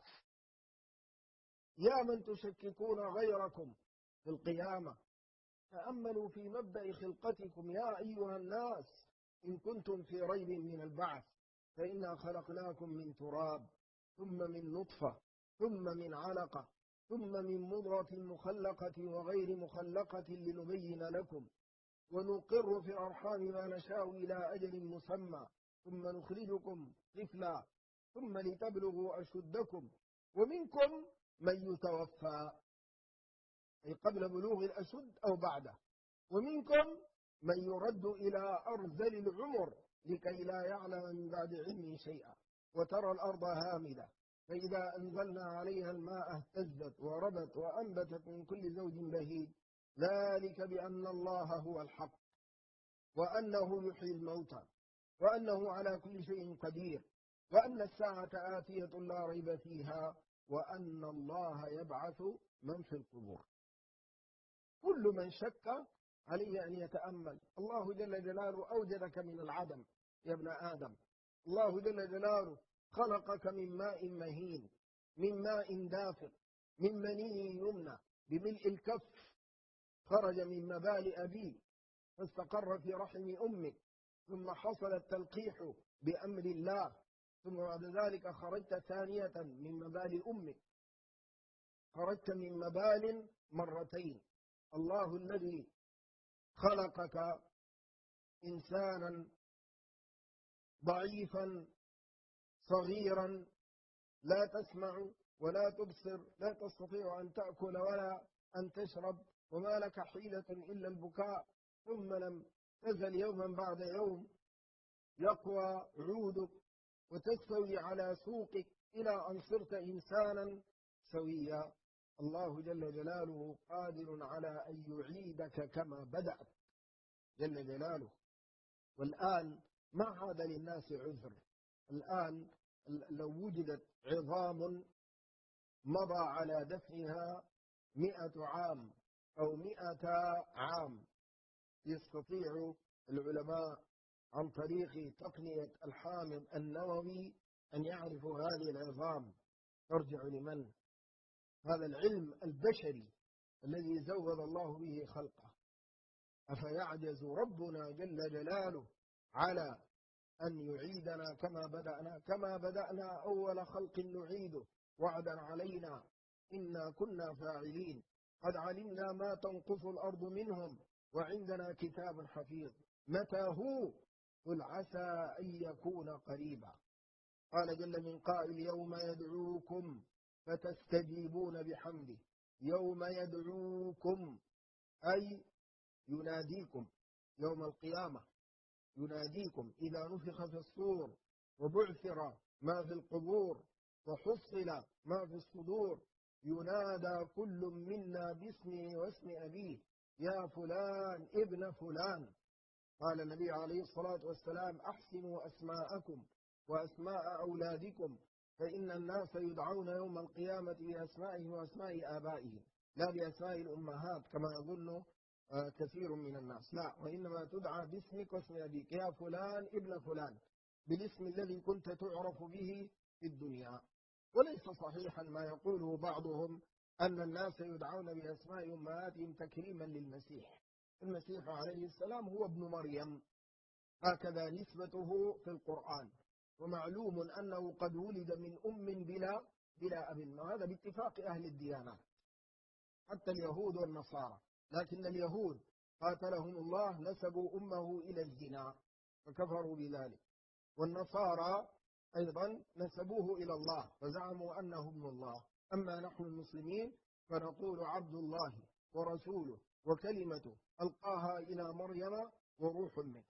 يا من تشككون غيركم في القيامة، تأملوا في مبدأ خلقتكم يا أيها الناس إن كنتم في ريب من البعث فإنا خلقناكم من تراب ثم من نطفة ثم من علقة ثم من مضغة مخلقة وغير مخلقة لنبين لكم ونقر في الأرحام ما نشاء إلى أجل مسمى ثم نخرجكم طفلا ثم لتبلغوا أشدكم ومنكم من يتوفى، أي قبل بلوغ الأشد أو بعده، ومنكم من يرد إلى أرذل العمر لكي لا يعلم من بعد علمه شيئا. وترى الأرض هامدة فإذا أنزلنا عليها الماء اهتزت وربت وأنبتت من كل زوج بهيج ذلك بأن الله هو الحق وأنه يحيي الموتى وأنه على كل شيء قدير وأن الساعة آتية لا ريب فيها وأن الله يبعث من في القبور. كل من شك عليه أن يتأمل. الله جل جلاله أوجدك من العدم يا ابن آدم. الله جل جلاله خلقك من ماء مهين، من ماء دافق، من مني يمنى بملء الكف، خرج من مبال أبيه فاستقر في رحم أمك، ثم حصل التلقيح بأمر الله، ثم بعد ذلك خرجت ثانية من مبال أمك، خرجت من مبال مرتين. الله الذي خلقك إنسانا ضعيفا صغيرا لا تسمع ولا تبصر، لا تستطيع أن تأكل ولا أن تشرب، وما لك حيلة إلا البكاء، ثم لم تزل يوما بعد يوم يقوى عودك وتستوي على سوقك إلى أن صرت إنسانا سويا. الله جل جلاله قادر على أن يعيدك كما بدأت جل جلاله. والآن ما عاد للناس عذر. الآن لو وجدت عظام مضى على دفنها 100 عام أو 100 عام، يستطيع العلماء عن طريق تقنية الحامض النووي أن يعرفوا هذه العظام ترجع لمن؟ هذا العلم البشري الذي زود الله به خلقه. أفيعجز ربنا جل جلاله على أن يعيدنا كما بدأنا أول خلق نعيده وعدا علينا إنا كنا فاعلين قد علمنا ما تنقص الأرض منهم وعندنا كتاب حفيظ. متى هو؟ قل عسى أن يكون قريبا. قال جل من قائل يوم يدعوكم فتستجيبون بحمده. يوم يدعوكم أي يناديكم يوم القيامة، يناديكم إذا نفخ في الصور وبعثر ما في القبور وحصل ما في الصدور ينادى كل منا باسمه واسم أبيه يا فلان ابن فلان. قال النبي عليه الصلاة والسلام أحسنوا أسماءكم وأسماء أولادكم فإن الناس يدعون يوم القيامة بأسمائهم وأسماء آبائهم لا بأسماء الأمهات كما يظن كثير من الناس، لا، وإنما تدعى باسمك واسم أبيك يا فلان ابن فلان، بالاسم الذي كنت تعرف به في الدنيا. وليس صحيحا ما يقوله بعضهم أن الناس يدعون بأسماء أمهاتهم تكريما للمسيح. المسيح عليه السلام هو ابن مريم، هكذا نسبته في القرآن، ومعلوم أنه قد ولد من أم بلا أب، وهذا باتفاق أهل الديانات. حتى اليهود والنصارى، لكن اليهود قاتلهم الله نسبوا أمه إلى الزنا فكفروا بذلك، والنصارى أيضا نسبوه إلى الله فزعموا أنه ابن الله. أما نحن المسلمين فنقول عبد الله ورسوله وكلمته ألقاها إلى مريم وروح منه.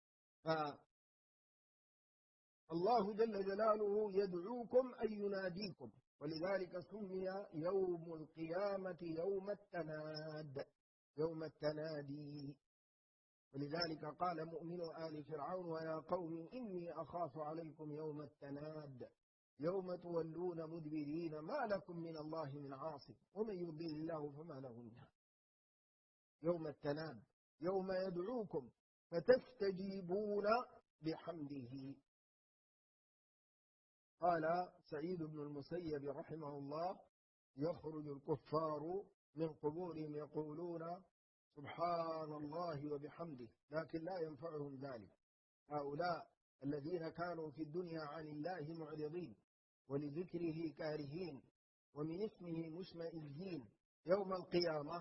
فالله جل جلاله يدعوكم أي يناديكم، ولذلك سمي يوم القيامة يوم التناد، يوم التنادي. ولذلك قال مؤمن آل فرعون ويا قوم إني أخاف عليكم يوم التناد يوم تولون مدبرين ما لكم من الله من عاصم ومن يضلل الله فما له من هاد. يوم التناد يوم يدعوكم فتستجيبون بحمده. قال سعيد بن المسيب رحمه الله يخرج الكفار من قبورهم يقولون سبحان الله وبحمده، لكن لا ينفعهم ذلك. هؤلاء الذين كانوا في الدنيا عن الله معرضين ولذكره كارهين ومن اسمه مشمئزين، يوم القيامة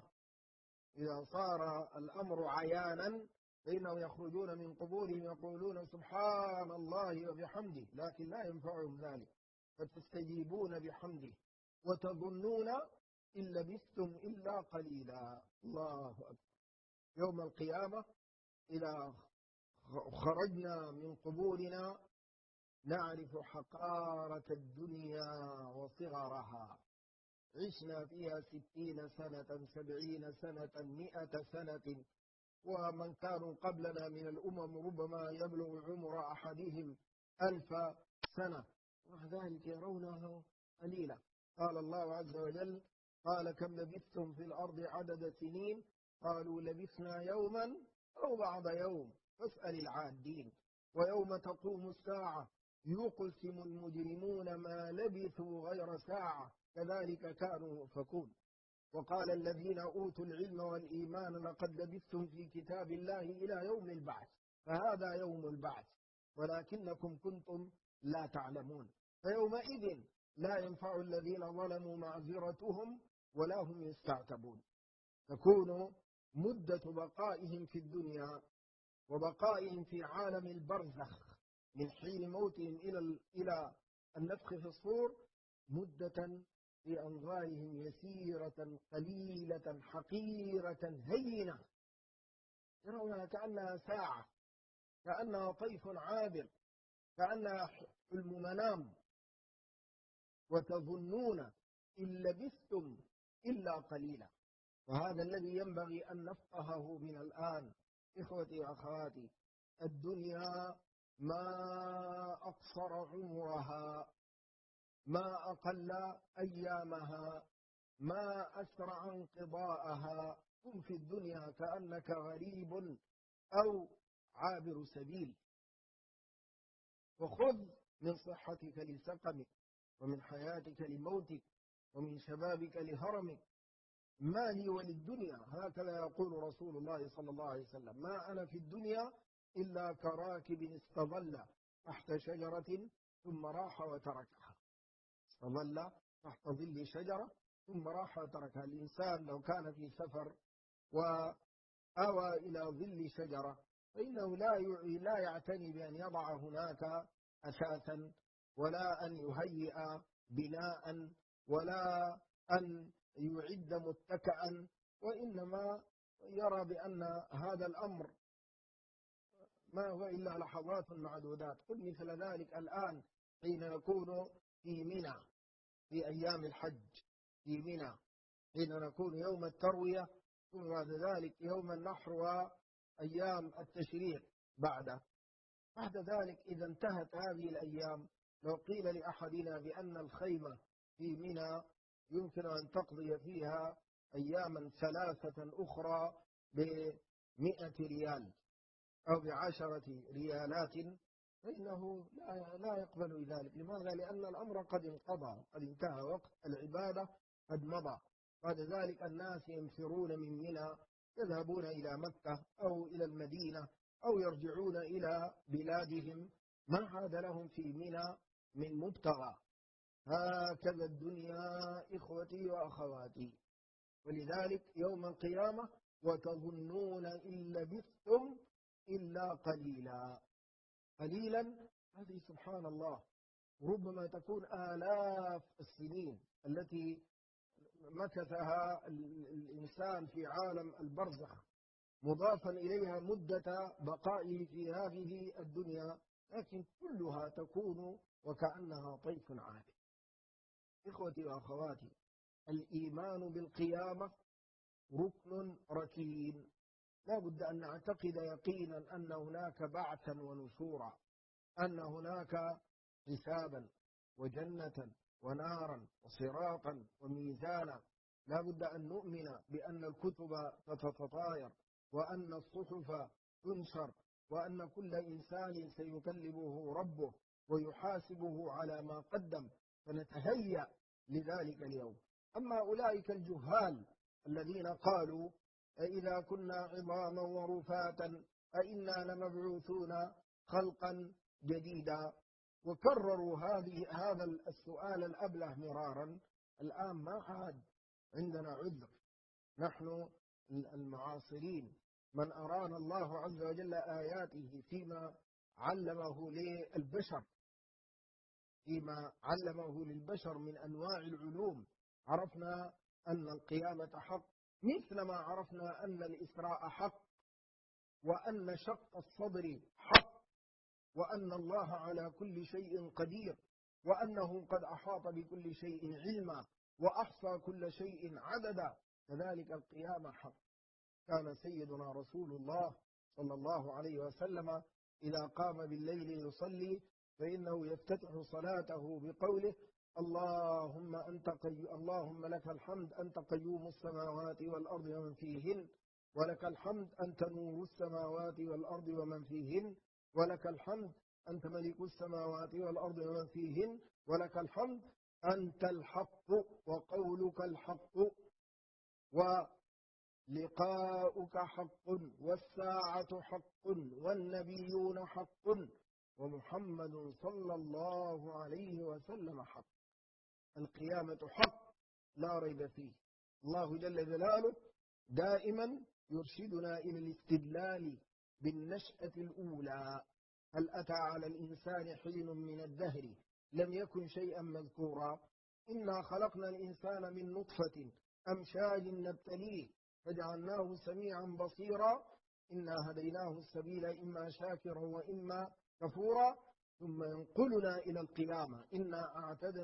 إذا صار الأمر عيانا فإنهم يخرجون من قبورهم يقولون سبحان الله وبحمده، لكن لا ينفعهم ذلك. فتستجيبون بحمده وتظنون إن لبثتم إلا قليلا. الله أكبر. يوم القيامة إذا خرجنا من قبورنا نعرف حقارة الدنيا وصغرها. عشنا فيها 60 سنة 70 سنة 100 سنة، ومن كانوا قبلنا من الأمم ربما يبلغ عمر أحدهم 1000 سنة، ومع ذلك يرونها قليلة. قال الله عز وجل قال كم لبثتم في الأرض عدد سنين قالوا لبثنا يوما أو بعض يوم فاسأل العادين. ويوم تقوم الساعة يقسم المجرمون ما لبثوا غير ساعة كذلك كانوا يؤفكون. وقال الذين أوتوا العلم والإيمان لقد لبثتم في كتاب الله إلى يوم البعث فهذا يوم البعث ولكنكم كنتم لا تعلمون. فيومئذ لا ينفع الذين ظلموا معذرتهم ولا هم يستعتبون. تكون مدة بقائهم في الدنيا وبقائهم في عالم البرزخ من حين موتهم إلى النفخ في الصور مدة في أنظارهم يسيرة قليلة حقيرة هينة، يرونها كأنها ساعة، كأنها طيف عابر، كأنها حلم منام. وتظنون إن لبثتم إلا قليلا. وهذا الذي ينبغي أن نفقهه من الآن. إخوتي وأخواتي، الدنيا ما أقصر عمرها، ما أقل أيامها، ما أسرع انقضاءها. كن في الدنيا كأنك غريب أو عابر سبيل، وخذ من صحتك لسقمك ومن حياتك لموتك ومن شبابك لهرمك. ما لي وللدنيا، هكذا يقول رسول الله صلى الله عليه وسلم، ما أنا في الدنيا إلا كراكب استظل تحت شجرة ثم راح وتركها. استظل تحت ظل شجرة ثم راح وتركها. الإنسان لو كان في سفر وأوى إلى ظل شجرة فإنه لا يعتني بأن يضع هناك أساسا ولا أن يهيئ بناء ولا أن يعد متكئا، وإنما يرى بأن هذا الأمر ما هو إلا لحظات معدودات. قل مثل ذلك الآن حين نكون في منى في أيام الحج، في منى حين نكون يوم التروية، ثم بعد ذلك يوم النحر وأيام التشريق بعد ذلك. إذا انتهت هذه الأيام لو قيل لأحدنا بأن الخيمة في منى يمكن أن تقضي فيها أياما 3 أخرى ب100 ريال أو ب10 ريالات فإنه لا يقبل ذلك. لماذا؟ لأن الأمر قد انقضى، قد انتهى، وقت العبادة قد مضى. بعد ذلك الناس ينفرون من منى يذهبون إلى مكة أو إلى المدينة أو يرجعون إلى بلادهم، ما عاد لهم في منى من مبتغى. هكذا الدنيا إخوتي وأخواتي. ولذلك يوم القيامة وتظنون إن لبثتم إلا قليلا. قليلا هذه سبحان الله ربما تكون آلاف السنين التي مكثها الإنسان في عالم البرزخ، مضافا إليها مدة بقائه في هذه الدنيا، لكن كلها تكون وكأنها طيف عابر. إخوتي وأخواتي، الإيمان بالقيامة ركن ركين، لا بد أن نعتقد يقينا أن هناك بعثا ونشورا، أن هناك حسابا وجنة ونارا وصراطا وميزانا. لا بد أن نؤمن بأن الكتب تتطاير، وأن الصحف تنشر، وأن كل إنسان سيكلمه ربه ويحاسبه على ما قدم، فنتهيأ لذلك اليوم. أما أولئك الجهال الذين قالوا أإذا كنا عظاما ورفاتا أإنا لمبعوثون خلقا جديدا، وكرروا هذا السؤال الأبله مرارا، الآن ما عاد عندنا عذر. نحن المعاصرين من أرانا الله عز وجل آياته فيما علمه للبشر من أنواع العلوم، عرفنا أن القيامة حق، مثل ما عرفنا أن الإسراء حق، وأن شق الصدر حق، وأن الله على كل شيء قدير، وأنه قد أحاط بكل شيء علما وأحصى كل شيء عددا. كذلك القيامة حق. كان سيدنا رسول الله صلى الله عليه وسلم إذا قام بالليل يصلي فإنه يفتتح صلاته بقوله اللهم لك الحمد أنت قيوم السماوات والأرض ومن فيهن، ولك الحمد أنت نور السماوات والأرض ومن فيهن، ولك الحمد أنت ملك السماوات والأرض ومن فيهن، ولك الحمد أنت الحق وقولك الحق ولقاؤك حق والساعة حق والنبيون حق ومحمد صلى الله عليه وسلم حق. القيامة حق لا ريب فيه. الله جل جلاله دائما يرشدنا إلى الاستدلال بالنشأة الأولى. هل أتى على الإنسان حين من الدهر لم يكن شيئا مذكورا؟ إنا خلقنا الإنسان من نطفة أمشاج نبتليه فجعلناه سميعا بصيرا إنا هديناه السبيل إما شاكرا وإما كفورا ثم ينقلنا إلى القيامة إنا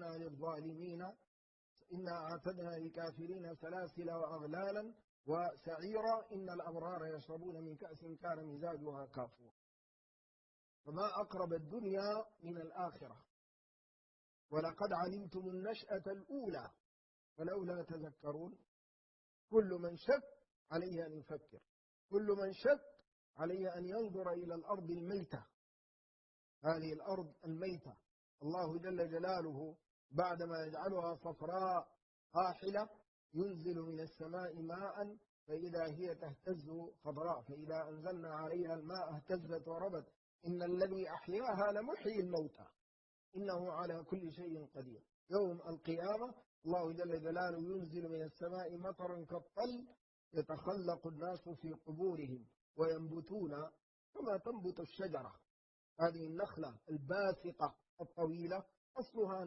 أعتدنا للكافرين سلاسل وأغلالا وسعيرا إن الأبرار يشربون من كأس كان مزاجها كافورا. فما أقرب الدنيا من الآخرة. ولقد علمتم النشأة الأولى فلولا تذكرون. كل من شك عليه أن يفكر، كل من شك عليه أن ينظر إلى الأرض الميتة. هذه الأرض الميتة الله جل جلاله بعدما يجعلها صفراء قاحلة ينزل من السماء ماء فإذا هي تهتز خضراء، فإذا أنزلنا عليها الماء اهتزت وربت إن الذي أحياها لمحيي الموتى إنه على كل شيء قدير. يوم القيامة الله جل جلاله ينزل من السماء مطرا كالطل يتخلق الناس في قبورهم وينبتون كما تنبت الشجرة. هذه النخلة الباسقة الطويلة أصلها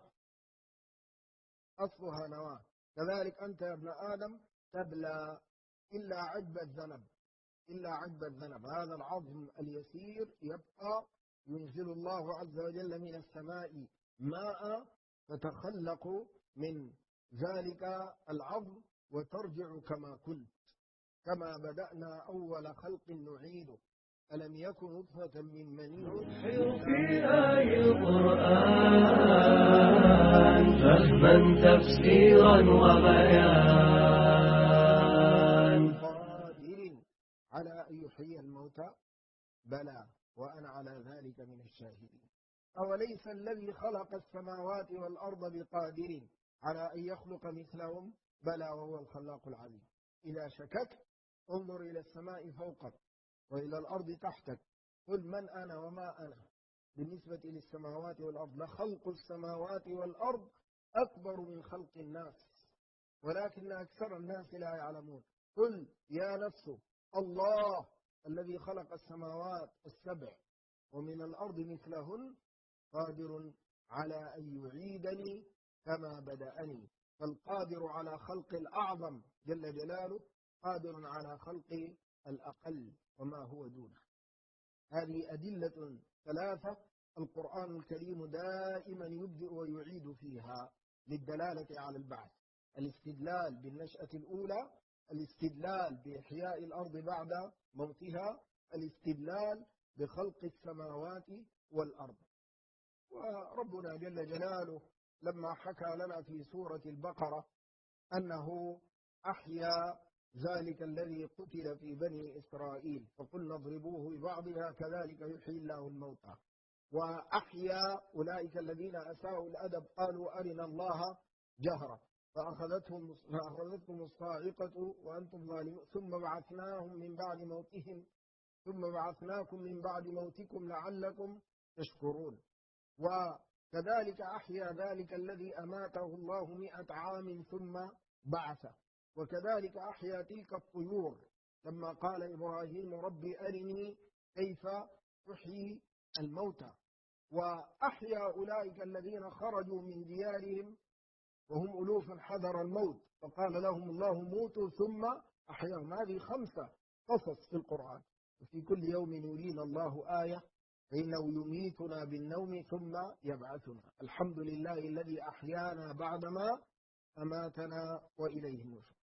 نواة. كذلك أنت يا ابن آدم تبلى إلا عجب الذنب. هذا العظم اليسير يبقى ينزل الله عز وجل من السماء ماء تتخلق من ذلك العظم وترجع كما كنت، كما بدأنا أول خلق نعيده ألم يكن نطفة من مني في آي القرآن فهما تفسيرا وبيان. قادر على أن يحيي الموتى بلى وأنا على ذلك من الشاهدين. أوليس الذي خلق السماوات والأرض بقادر على أن يخلق مثلهم بلى وهو الخلاق العليم. إذا شككت انظر إلى السماء فوقك وإلى الأرض تحتك قل من أنا وما أنا. بالنسبة للسماوات والأرض لخلق السماوات والأرض أكبر من خلق الناس. ولكن أكثر الناس لا يعلمون. قل يا نفس الله الذي خلق السماوات السبع ومن الأرض مثلهن قادر على أن يعيدني كما بدأني. فالقادر على خلق الأعظم جل جلاله قادر على خلق الأقل وما هو دونه. هذه أدلة ثلاثة القرآن الكريم دائما يبدئ ويعيد فيها للدلالة على البعث: الاستدلال بالنشأة الأولى، الاستدلال بإحياء الأرض بعد موتها، الاستدلال بخلق السماوات والأرض. وربنا جل جلاله لما حكى لنا في سورة البقرة أنه أحيا ذلك الذي قتل في بني إسرائيل فقلنا اضربوه ببعضها كذلك يحيي الله الموتى، وأحيا أولئك الذين أساءوا الأدب قالوا أرنا الله جهرة فأخذتهم الصاعقة وأنتم ظالمون ثم بعثناهم من بعد موتهم ثم بعثناكم من بعد موتكم لعلكم تشكرون. وكذلك أحيا ذلك الذي أماته الله 100 عام ثم بعثه. وكذلك أحيا تلك الطيور لما قال إبراهيم ربي أرني كيف تحيي الموتى. وأحيا أولئك الذين خرجوا من ديارهم وهم ألوف حذر الموت فقال لهم الله موتوا ثم أحياهم. هذه 5 قصص في القرآن. وفي كل يوم يرينا الله آية فإنه يميتنا بالنوم ثم يبعثنا. الحمد لله الذي أحيانا بعدما أماتنا وإليه النشور.